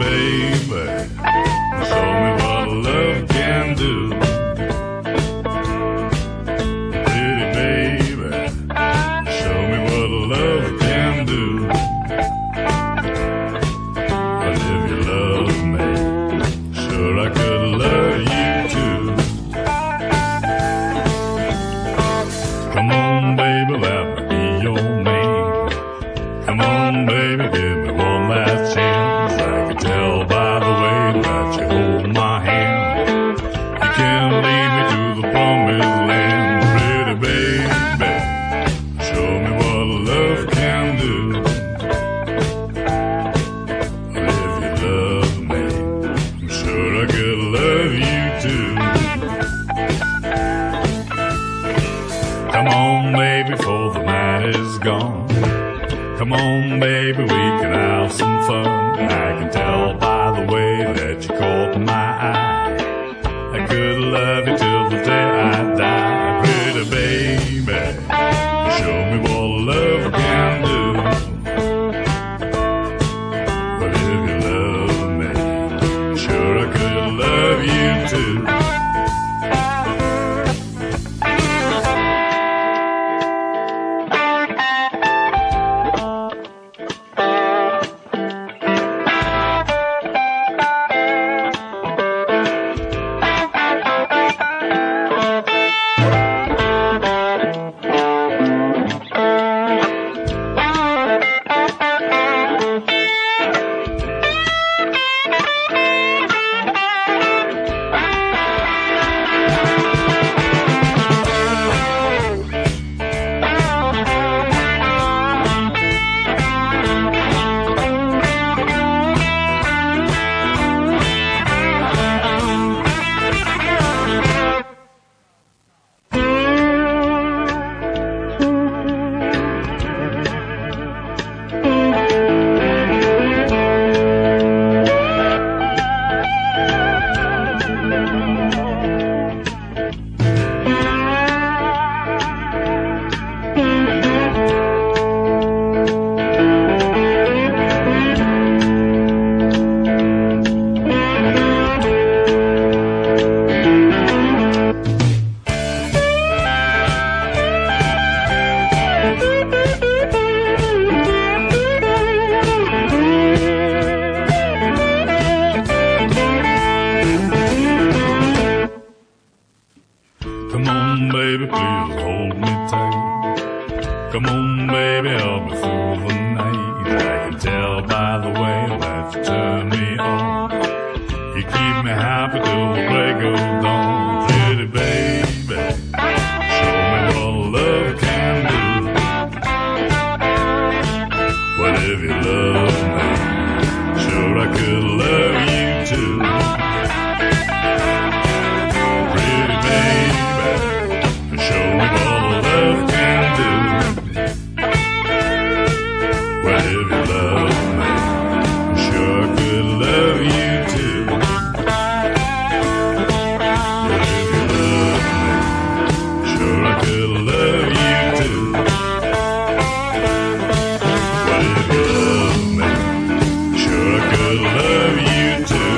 baby, show me what love can do. Pretty baby, show me what love can do. But if you love me, sure I could love you too. Come on, baby, let me be your man. Come on, baby, give me one last chance. I can tell by the way that you hold my hand. You can't lead me to the promised land. Pretty baby, show me what love can do. But if you love me, I'm sure I could love you too. Come on, baby, before the night is gone. Come on, baby, we can have some fun. I can tell by the way that you caught my eye. I could love you till the day I die. Pretty baby, show me what love can do. But if you love me, sure I could love you too. Come on, baby, please hold me tight. Come on, baby, help me through the night. I can tell by the way that you turn me on. You keep me happy till the break of dawn. Pretty baby, show me what love can do. What if you love me? Sure I could love you too. Pretty baby, show me what love can do. Well, if you love me, I'm sure I could love you too. Well, if you love me, sure I could love you too. Well, if you love me, sure I could love you too.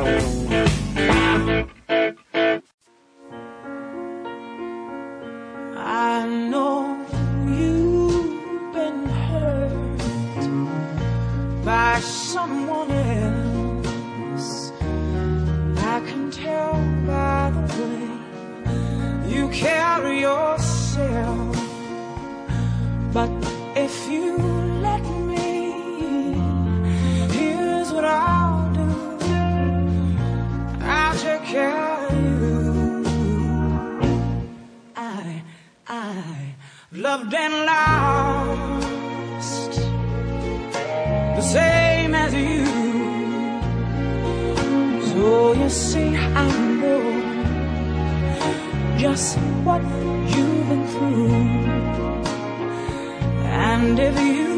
I know you've been hurt by someone else. I can tell by the way you carry yourself. But if you let me, here's what I'll do. I'll take care of you. I've loved and lost the same as you. So you see, I know just what you've been through. And if you